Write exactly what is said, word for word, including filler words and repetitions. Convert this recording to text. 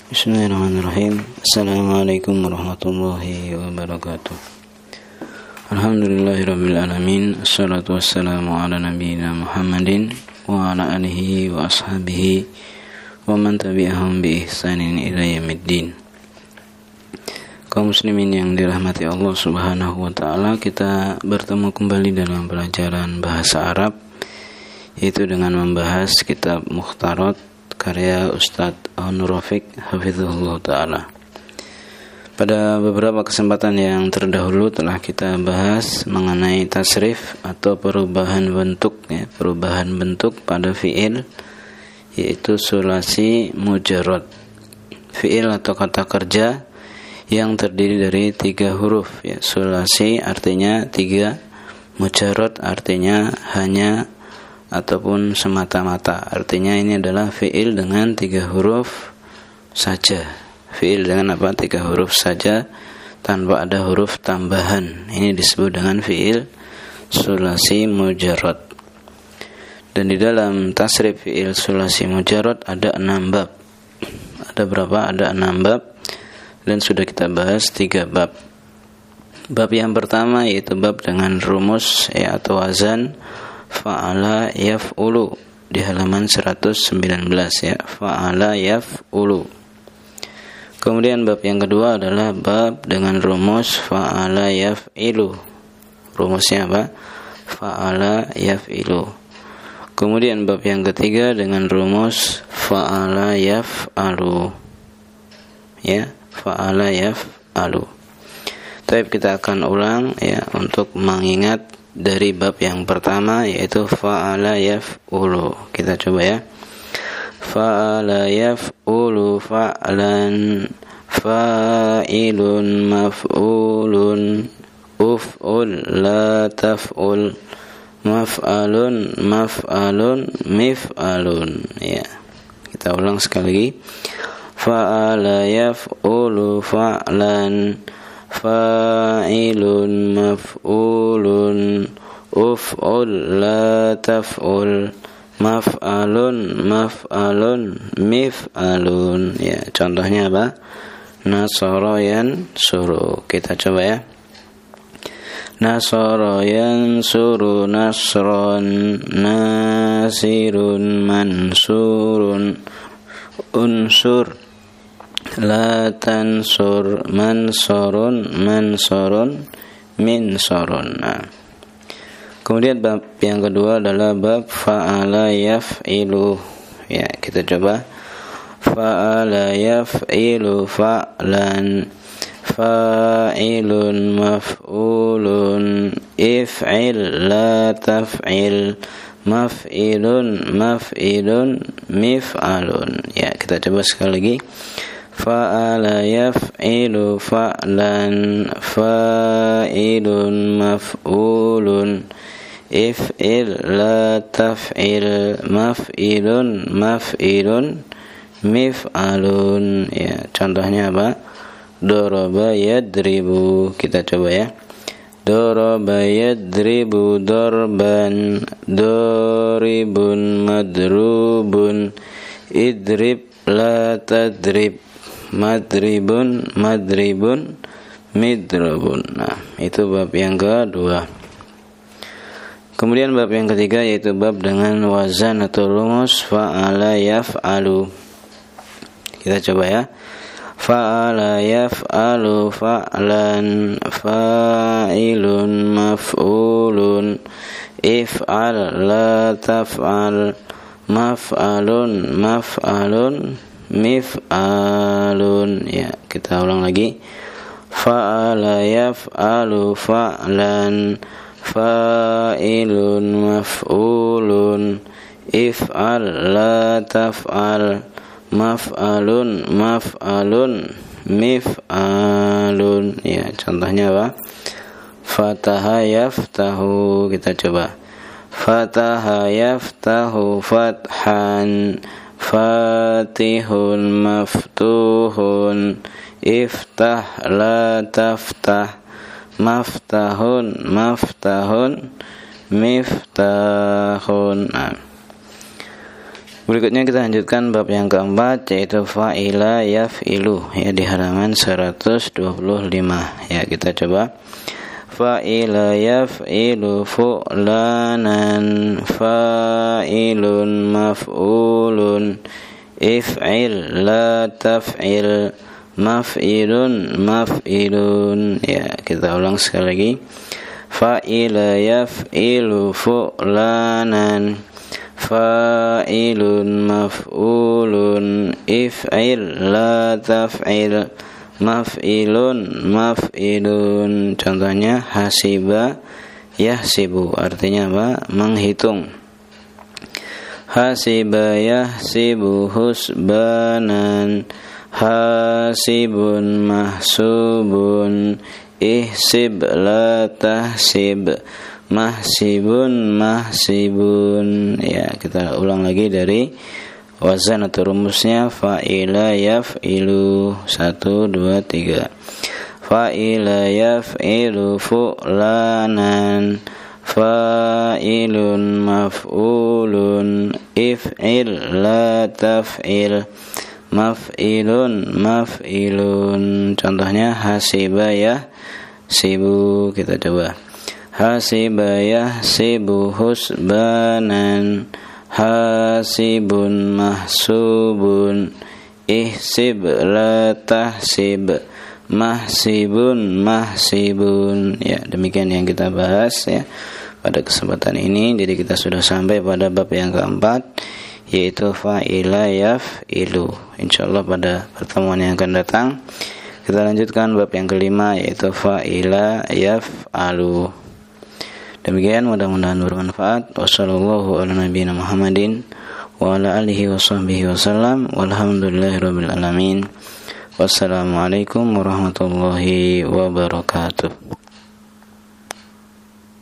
Bismillahirrahmanirrahim. Assalamualaikum warahmatullahi wabarakatuh. Alhamdulillahirabbil alamin. Assalatu wassalamu ala nabiyyina Muhammadin wa ala alihi wa ashabihi wa man tabi'ahum bi ihsanin ila yaumiddin. Kaum muslimin yang dirahmati Allah Subhanahu wa taala, kita bertemu kembali dalam pelajaran bahasa Arab, yaitu dengan membahas kitab Mukhtarat karya Ustadz Nur Rafiq hafizahullah ta'ala. Pada beberapa kesempatan yang terdahulu telah kita bahas mengenai tasrif atau perubahan bentuk, ya, perubahan bentuk pada fi'il, yaitu sulasi mujarrad, fi'il atau kata kerja yang terdiri dari tiga huruf, ya. Sulasi artinya tiga, mujarrad artinya hanya ataupun semata-mata, artinya ini adalah fi'il dengan tiga huruf saja. Fi'il dengan apa? Tiga huruf saja tanpa ada huruf tambahan. Ini disebut dengan fi'il sulasi mujarrad. Dan di dalam tasrif fi'il sulasi mujarrad ada enam bab. Ada berapa? Ada enam bab. Dan sudah kita bahas tiga bab. Bab yang pertama yaitu bab dengan rumus, ya, atau wazan fa'ala yaf'ulu di halaman seratus sembilan belas, ya, fa'ala yaf'ulu. Kemudian bab yang kedua adalah bab dengan rumus fa'ala yaf'ilu. Rumusnya apa? Fa'ala yaf'ilu. Kemudian bab yang ketiga dengan rumus fa'ala yaf'alu, ya, fa'ala yaf'alu. Tapi kita akan ulang, ya, untuk mengingat dari bab yang pertama, yaitu fa'ala yaf'ulu. Kita coba, ya. Fa'ala yaf'ulu fa'lan fa'ilun maf'ulun uf'ul la taf'ul maf'alun maf'alun mif'alun, ya. Kita ulang sekali lagi. Fa'ala yaf'ulu fa'lan fa'ilun maf'ulun uf'ul la taf'ul maf'alun maf'alun mif'alun, ya. Contohnya apa? Nasara yansuru. Kita coba, ya. Nasara yansuru nasran nasirun mansurun unsur la tansur mansurun mansurun minsurun. Nah. Kemudian bab yang kedua adalah bab fa'ala yaf'ilu, ya. Kita coba. Fa'ala yaf'ilu fa'lan fa'ilun maf'ulun if'il la taf'il maf'ilun maf'ilun mif'alun, ya. Kita coba sekali lagi. Fa'ala yaf'ilu fa'lan fa'ilun maf'ulun if'il la taf'il maf'ilun maf'ilun mif'alun, ya. Contohnya apa? Daraba yadribu. Kita coba, ya. Daraba yadribu darban daribun madrubun idrib la tadrib madribun madribun midrubun. Nah, itu bab yang kedua. Kemudian bab yang ketiga yaitu bab dengan wazan atau rumus fa'ala yaf'alu. Kita coba, ya. Fa'ala yaf'alu fa'lan fa'ilun maf'ulun if'al la taf'al maf'alun maf'alun mif'alun, ya. Kita ulang lagi. Fa'ala yaf'alu fa'lan fa'ilun maf'ulun if'al la taf'al maf'alun maf'alun mif'alun, ya. Contohnya apa? Fataha yaftahu. Kita coba. Fataha yaftahu fathan fatihun maftuhun iftah la taftah maftahun maftahun miftahun. Nah. Berikutnya kita lanjutkan bab yang keempat, yaitu fa'ila yaf'ilu, ya, di halaman seratus dua puluh lima. Ya, kita coba. Fa'ila yaf'ilu fu'lanan fa'ilun maf'ulun if'il la taf'il maf'ilun maf'ilun. Ya, kita ulang sekali lagi. Fa'ila yaf'ilu fu'lanan fa'ilun maf'ulun if'il la taf'il maf'ilun maf'ilun. Contohnya hasiba yahsibu, artinya apa? Menghitung. Hasiba yahsibu husbanan hasibun mahsubun ihsib la tahsib mahsibun mahsibun. Ya, kita ulang lagi dari wazan atau rumusnya. Fa'ila yaf'ilu, satu, dua, tiga. Fa'ila yaf'ilu fu'lanan fa'ilun maf'ulun if'il la taf'il maf'ilun maf'ilun. Contohnya hasiba yahsibu, kita coba. Hasiba yahsibu husbanan hasibun mahsubun ihsib la tahsib mahsibun mahsibun. Ya, demikian yang kita bahas ya pada kesempatan ini. Jadi kita sudah sampai pada bab yang keempat, yaitu fa'ila yaf'ilu. Insyaallah pada pertemuan yang akan datang kita lanjutkan bab yang kelima, yaitu fa'ila yaf'alu. Demikian, mudah-mudahan bermanfaat. Wassallallahu ala nabiyina Muhammadin wa ala alihi wa sahbihi wasallam. Walhamdulillahirabbil alamin. Wassalamualaikum warahmatullahi wabarakatuh.